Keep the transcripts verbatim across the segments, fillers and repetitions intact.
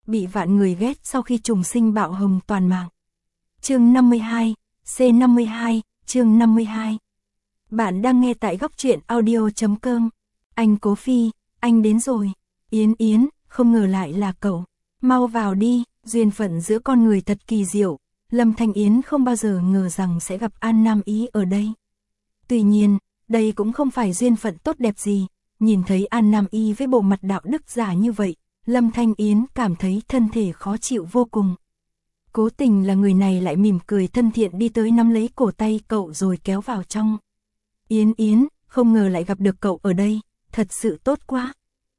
bị vạn người ghét sau khi trùng sinh bạo hồng toàn mạng. Chương năm mươi hai, C năm mươi hai, chương năm mươi hai. Bạn đang nghe tại góc truyện audio chấm com. Anh Cố Phi, anh đến rồi. Yến Yến, không ngờ lại là cậu. Mau vào đi, duyên phận giữa con người thật kỳ diệu. Lâm Thanh Yến không bao giờ ngờ rằng sẽ gặp An Nam Ý ở đây. Tuy nhiên, đây cũng không phải duyên phận tốt đẹp gì. Nhìn thấy An Nam Y với bộ mặt đạo đức giả như vậy, Lâm Thanh Yến cảm thấy thân thể khó chịu vô cùng. Cố tình là người này lại mỉm cười thân thiện đi tới nắm lấy cổ tay cậu rồi kéo vào trong. Yến Yến, không ngờ lại gặp được cậu ở đây, thật sự tốt quá.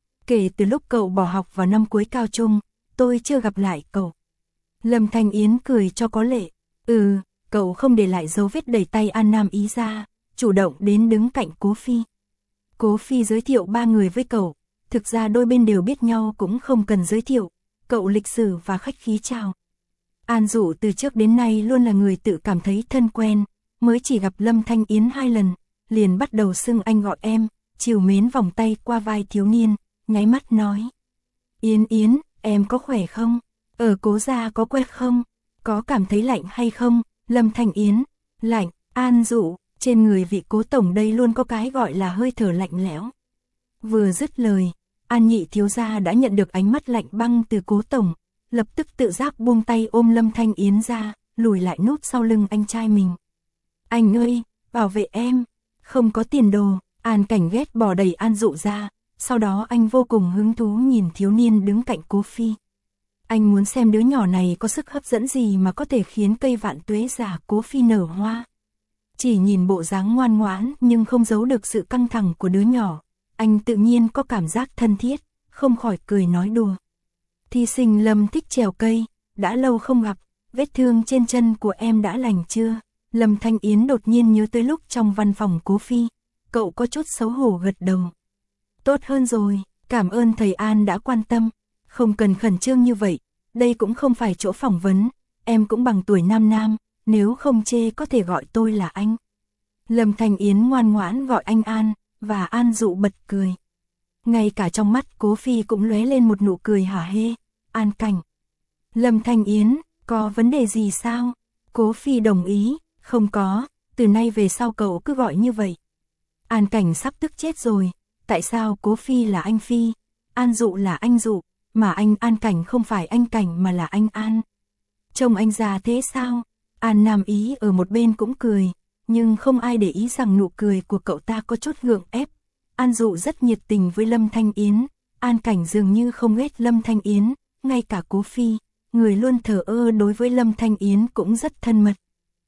Kể từ lúc cậu bỏ học vào năm cuối cao trung, tôi chưa gặp lại cậu. Lâm Thanh Yến cười cho có lệ. Ừ, cậu không để lại dấu vết đẩy tay An Nam Ý ra, chủ động đến đứng cạnh Cố Phi. Cố Phi giới thiệu ba người với cậu, thực ra đôi bên đều biết nhau cũng không cần giới thiệu, cậu lịch sử và khách khí chào. An Dụ từ trước đến nay luôn là người tự cảm thấy thân quen, mới chỉ gặp Lâm Thanh Yến hai lần, liền bắt đầu xưng anh gọi em, trìu mến vòng tay qua vai thiếu niên, nháy mắt nói. Yến Yến, em có khỏe không? Ở Cố gia có quen không? Có cảm thấy lạnh hay không? Lâm Thanh Yến, lạnh. An Dụ, trên người vị Cố tổng đây luôn có cái gọi là hơi thở lạnh lẽo. Vừa dứt lời, An nhị thiếu gia đã nhận được ánh mắt lạnh băng từ Cố tổng, lập tức tự giác buông tay ôm Lâm Thanh Yến ra, lùi lại núp sau lưng anh trai mình. Anh ơi, bảo vệ em, không có tiền đồ. An Cảnh ghét bỏ đẩy An Dụ ra, sau đó anh vô cùng hứng thú nhìn thiếu niên đứng cạnh Cố Phi. Anh muốn xem đứa nhỏ này có sức hấp dẫn gì mà có thể khiến cây vạn tuế giả Cố Phi nở hoa. Chỉ nhìn bộ dáng ngoan ngoãn nhưng không giấu được sự căng thẳng của đứa nhỏ, anh tự nhiên có cảm giác thân thiết, không khỏi cười nói đùa. Thi sinh Lâm thích trèo cây, đã lâu không gặp, vết thương trên chân của em đã lành chưa? Lâm Thanh Yến đột nhiên nhớ tới lúc trong văn phòng Cố Phi, cậu có chút xấu hổ gật đầu. Tốt hơn rồi, cảm ơn thầy An đã quan tâm, không cần khẩn trương như vậy, đây cũng không phải chỗ phỏng vấn, em cũng bằng tuổi Nam Nam, nếu không chê có thể gọi tôi là anh. Lâm Thanh Yến ngoan ngoãn gọi anh An, và An Dụ bật cười. Ngay cả trong mắt Cố Phi cũng lóe lên một nụ cười hả hê. An Cảnh. Lâm Thanh Yến, có vấn đề gì sao? Cố Phi đồng ý, không có, từ nay về sau cậu cứ gọi như vậy. An Cảnh sắp tức chết rồi, tại sao Cố Phi là anh Phi, An Dụ là anh Dụ, mà anh An Cảnh không phải anh Cảnh mà là anh An? Trông anh già thế sao? An Nam Ý ở một bên cũng cười, nhưng không ai để ý rằng nụ cười của cậu ta có chút gượng ép. An Dụ rất nhiệt tình với Lâm Thanh Yến, An Cảnh dường như không ghét Lâm Thanh Yến, ngay cả Cố Phi, người luôn thờ ơ đối với Lâm Thanh Yến cũng rất thân mật.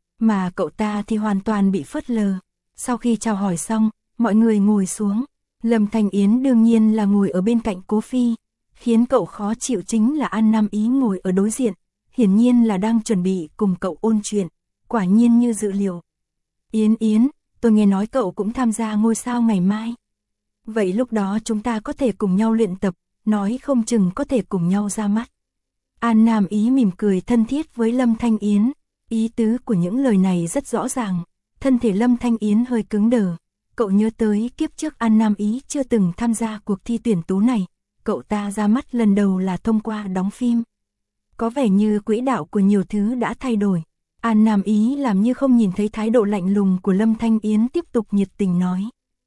Mà cậu ta thì hoàn toàn bị phớt lờ. Sau khi chào hỏi xong, mọi người ngồi xuống. Lâm Thanh Yến đương nhiên là ngồi ở bên cạnh Cố Phi, khiến cậu khó chịu chính là An Nam Ý ngồi ở đối diện, hiển nhiên là đang chuẩn bị cùng cậu ôn chuyện, quả nhiên như dự liệu. Yến Yến, tôi nghe nói cậu cũng tham gia ngôi sao ngày mai. Vậy lúc đó chúng ta có thể cùng nhau luyện tập, nói không chừng có thể cùng nhau ra mắt. An Nam Ý mỉm cười thân thiết với Lâm Thanh Yến, ý tứ của những lời này rất rõ ràng, thân thể Lâm Thanh Yến hơi cứng đờ. Cậu nhớ tới kiếp trước An Nam Ý chưa từng tham gia cuộc thi tuyển tú này, cậu ta ra mắt lần đầu là thông qua đóng phim. Có vẻ như quỹ đạo của nhiều thứ đã thay đổi. An Nam Ý làm như không nhìn thấy thái độ lạnh lùng của Lâm Thanh Yến, tiếp tục nhiệt tình nói.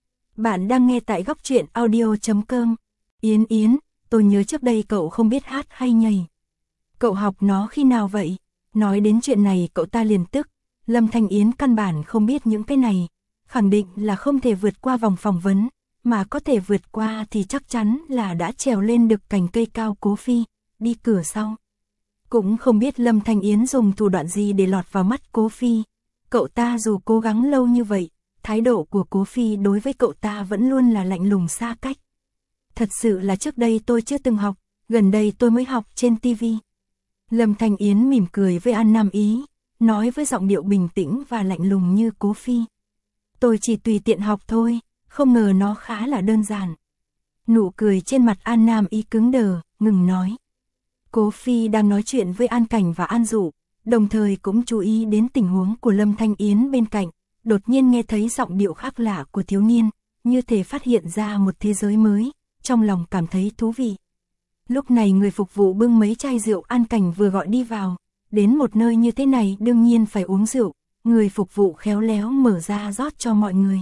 Bạn đang nghe tại góc truyện audio chấm com. Yến Yến, tôi nhớ trước đây cậu không biết hát hay nhảy. Cậu học nó khi nào vậy? Nói đến chuyện này cậu ta liền tức. Lâm Thanh Yến căn bản không biết những cái này, khẳng định là không thể vượt qua vòng phỏng vấn, mà có thể vượt qua thì chắc chắn là đã trèo lên được cành cây cao Cố Phi, đi cửa sau. Cũng không biết Lâm Thanh Yến dùng thủ đoạn gì để lọt vào mắt Cố Phi. Cậu ta dù cố gắng lâu như vậy, thái độ của Cố Phi đối với cậu ta vẫn luôn là lạnh lùng xa cách. Thật sự là trước đây tôi chưa từng học, gần đây tôi mới học trên ti vi. Lâm Thanh Yến mỉm cười với An Nam Ý, nói với giọng điệu bình tĩnh và lạnh lùng như Cố Phi. Tôi chỉ tùy tiện học thôi, không ngờ nó khá là đơn giản. Nụ cười trên mặt An Nam Ý cứng đờ, ngừng nói. Cố Phi đang nói chuyện với An Cảnh và An Dụ, đồng thời cũng chú ý đến tình huống của Lâm Thanh Yến bên cạnh, đột nhiên nghe thấy giọng điệu khác lạ của thiếu niên, như thể phát hiện ra một thế giới mới, trong lòng cảm thấy thú vị. Lúc này người phục vụ bưng mấy chai rượu An Cảnh vừa gọi đi vào, đến một nơi như thế này đương nhiên phải uống rượu, người phục vụ khéo léo mở ra rót cho mọi người.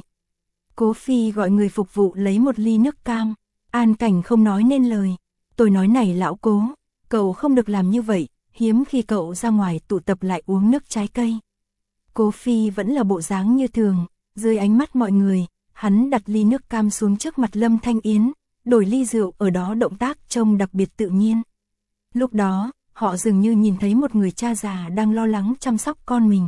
Cố Phi gọi người phục vụ lấy một ly nước cam, An Cảnh không nói nên lời, tôi nói này lão Cố, cậu không được làm như vậy, hiếm khi cậu ra ngoài tụ tập lại uống nước trái cây. Cố Phi vẫn là bộ dáng như thường, dưới ánh mắt mọi người, hắn đặt ly nước cam xuống trước mặt Lâm Thanh Yến, đổi ly rượu ở đó động tác trông đặc biệt tự nhiên. Lúc đó, họ dường như nhìn thấy một người cha già đang lo lắng chăm sóc con mình.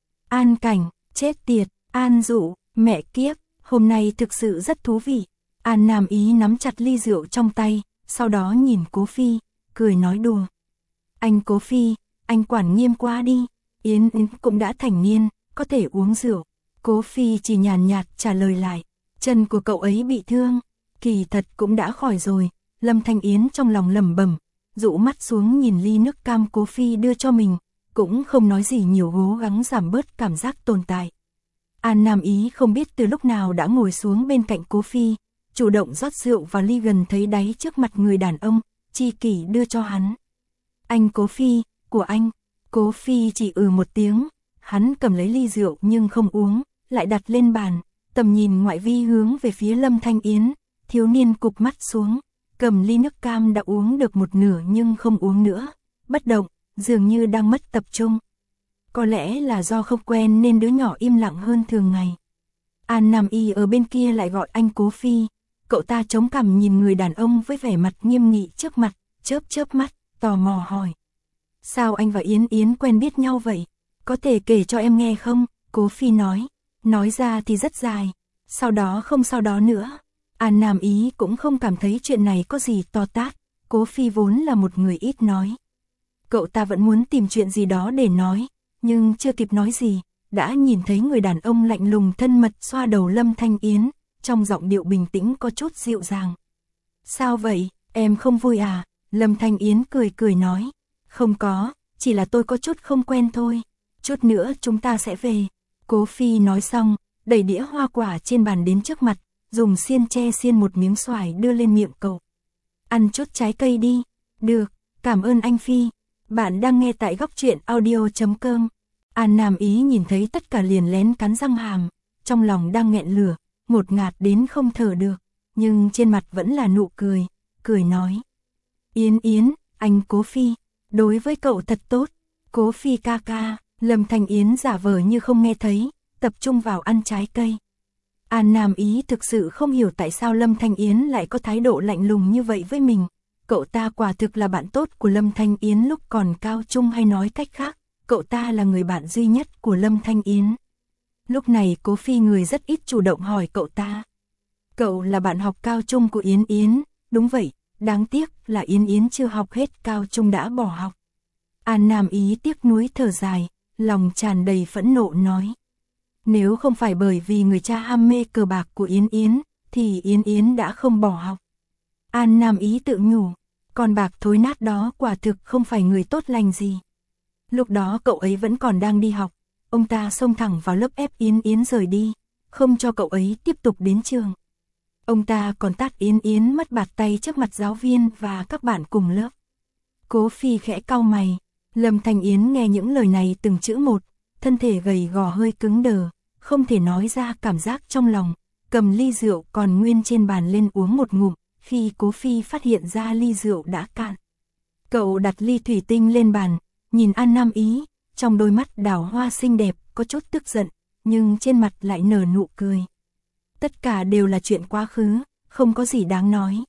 An Cảnh, chết tiệt, An Dụ, mẹ kiếp, hôm nay thực sự rất thú vị. An Nam Ý nắm chặt ly rượu trong tay, sau đó nhìn Cố Phi, cười nói đùa. Anh Cố Phi, anh quản nghiêm quá đi, Yến Yến cũng đã thành niên, có thể uống rượu. Cố Phi chỉ nhàn nhạt trả lời lại, chân của cậu ấy bị thương, kỳ thật cũng đã khỏi rồi. Lâm Thanh Yến trong lòng lẩm bẩm, dụ mắt xuống nhìn ly nước cam Cố Phi đưa cho mình, cũng không nói gì nhiều, cố gắng giảm bớt cảm giác tồn tại. An Nam Ý không biết từ lúc nào đã ngồi xuống bên cạnh Cố Phi, chủ động rót rượu vào ly gần thấy đáy trước mặt người đàn ông, chi kỷ đưa cho hắn. Anh Cố Phi, của anh. Cố Phi chỉ ừ một tiếng, hắn cầm lấy ly rượu nhưng không uống, lại đặt lên bàn, tầm nhìn ngoại vi hướng về phía Lâm Thanh Yến, thiếu niên cụp mắt xuống, cầm ly nước cam đã uống được một nửa nhưng không uống nữa, bất động, dường như đang mất tập trung. Có lẽ là do không quen nên đứa nhỏ im lặng hơn thường ngày. An Nam Y ở bên kia lại gọi anh Cố Phi, cậu ta chống cằm nhìn người đàn ông với vẻ mặt nghiêm nghị trước mặt, chớp chớp mắt, tò mò hỏi. Sao anh và Yến Yến quen biết nhau vậy? Có thể kể cho em nghe không? Cố Phi nói, nói ra thì rất dài, sau đó không sau đó nữa. An Nam Ý cũng không cảm thấy chuyện này có gì to tát, Cố Phi vốn là một người ít nói. Cậu ta vẫn muốn tìm chuyện gì đó để nói, nhưng chưa kịp nói gì, đã nhìn thấy người đàn ông lạnh lùng thân mật xoa đầu Lâm Thanh Yến, trong giọng điệu bình tĩnh có chút dịu dàng. Sao vậy, em không vui à? Lâm Thanh Yến cười cười nói, không có, chỉ là tôi có chút không quen thôi, chút nữa chúng ta sẽ về. Cố Phi nói xong, đẩy đĩa hoa quả trên bàn đến trước mặt, dùng xiên tre xiên một miếng xoài đưa lên miệng cậu. Ăn chút trái cây đi. Được, cảm ơn anh Phi. Bạn đang nghe tại góc truyện audio chấm com. An Nam Ý nhìn thấy tất cả liền lén cắn răng hàm, trong lòng đang nghẹn lửa, ngột ngạt đến không thở được, nhưng trên mặt vẫn là nụ cười, cười nói. Yến Yến, anh Cố Phi, đối với cậu thật tốt. Cố Phi ca ca. Lâm Thanh Yến giả vờ như không nghe thấy, tập trung vào ăn trái cây. An Nam Ý thực sự không hiểu tại sao Lâm Thanh Yến lại có thái độ lạnh lùng như vậy với mình. Cậu ta quả thực là bạn tốt của Lâm Thanh Yến lúc còn cao trung, hay nói cách khác, cậu ta là người bạn duy nhất của Lâm Thanh Yến. Lúc này Cố Phi người rất ít chủ động hỏi cậu ta. Cậu là bạn học cao trung của Yến Yến, đúng vậy, đáng tiếc là Yến Yến chưa học hết cao trung đã bỏ học. An Nam Ý tiếc nuối thở dài, lòng tràn đầy phẫn nộ nói. Nếu không phải bởi vì người cha ham mê cờ bạc của Yến Yến, thì Yến Yến đã không bỏ học. An Nam Ý tự nhủ, con bạc thối nát đó quả thực không phải người tốt lành gì. Lúc đó cậu ấy vẫn còn đang đi học, ông ta xông thẳng vào lớp ép Yến Yến rời đi, không cho cậu ấy tiếp tục đến trường. Ông ta còn tát Yến Yến mất bạt tay trước mặt giáo viên và các bạn cùng lớp. Cố Phi khẽ cau mày, Lâm Thanh Yến nghe những lời này từng chữ một, thân thể gầy gò hơi cứng đờ, không thể nói ra cảm giác trong lòng, cầm ly rượu còn nguyên trên bàn lên uống một ngụm, khi Cố Phi phát hiện ra ly rượu đã cạn. Cậu đặt ly thủy tinh lên bàn, nhìn An Nam Ý, trong đôi mắt đào hoa xinh đẹp có chút tức giận, nhưng trên mặt lại nở nụ cười. Tất cả đều là chuyện quá khứ, không có gì đáng nói.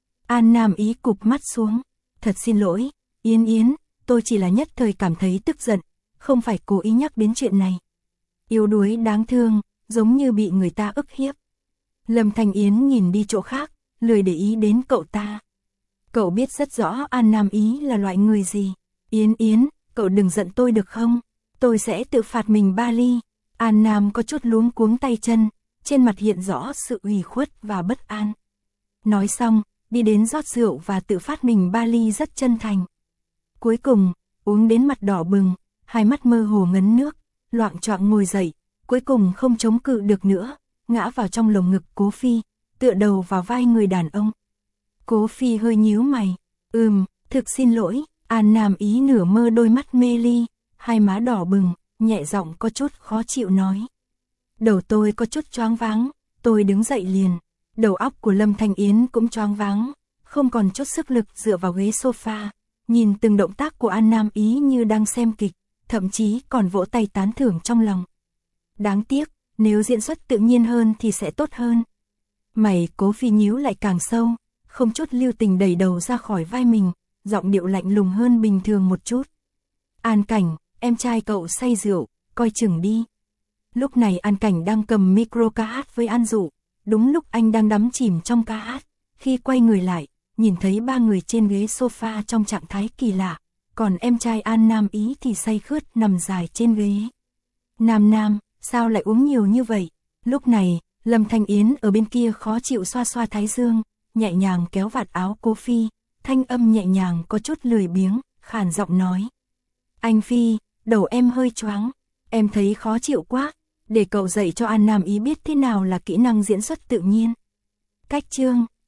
An Nam Ý cụp mắt xuống, thật xin lỗi, Yến Yến, tôi chỉ là nhất thời cảm thấy tức giận, không phải cố ý nhắc đến chuyện này. Yếu đuối đáng thương, giống như bị người ta ức hiếp. Lâm Thanh Yến nhìn đi chỗ khác, lười để ý đến cậu ta. Cậu biết rất rõ An Nam Ý là loại người gì. Yến Yến, cậu đừng giận tôi được không? Tôi sẽ tự phạt mình ba ly. An Nam có chút luống cuống tay chân, trên mặt hiện rõ sự ủy khuất và bất an. Nói xong, đi đến rót rượu và tự phát mình ba ly rất chân thành. Cuối cùng, uống đến mặt đỏ bừng, hai mắt mơ hồ ngấn nước, loạng choạng ngồi dậy, cuối cùng không chống cự được nữa, ngã vào trong lồng ngực Cố Phi, tựa đầu vào vai người đàn ông. Cố Phi hơi nhíu mày, Ừm, thực xin lỗi, An Nam Ý nửa mơ đôi mắt mê ly, hai má đỏ bừng, nhẹ giọng có chút khó chịu nói. Đầu tôi có chút choáng váng, tôi đứng dậy liền. Đầu óc của Lâm Thanh Yến cũng choáng váng, không còn chút sức lực dựa vào ghế sofa, nhìn từng động tác của An Nam Ý như đang xem kịch, thậm chí còn vỗ tay tán thưởng trong lòng. Đáng tiếc, nếu diễn xuất tự nhiên hơn thì sẽ tốt hơn. Mày Cố Phi nhíu lại càng sâu, không chút lưu tình đẩy đầu ra khỏi vai mình, giọng điệu lạnh lùng hơn bình thường một chút. An Cảnh, em trai cậu say rượu, coi chừng đi. Lúc này An Cảnh đang cầm micro ca hát với An Dụ, đúng lúc anh đang đắm chìm trong ca hát, khi quay người lại, nhìn thấy ba người trên ghế sofa trong trạng thái kỳ lạ, còn em trai An Nam Ý thì say khướt nằm dài trên ghế. Nam Nam, sao lại uống nhiều như vậy? Lúc này, Lâm Thanh Yến ở bên kia khó chịu xoa xoa thái dương, nhẹ nhàng kéo vạt áo Cố Phi, thanh âm nhẹ nhàng có chút lười biếng, khàn giọng nói. Anh Phi, đầu em hơi choáng, em thấy khó chịu quá, để cậu dạy cho An Nam Ý biết thế nào là kỹ năng diễn xuất tự nhiên. Cách chương,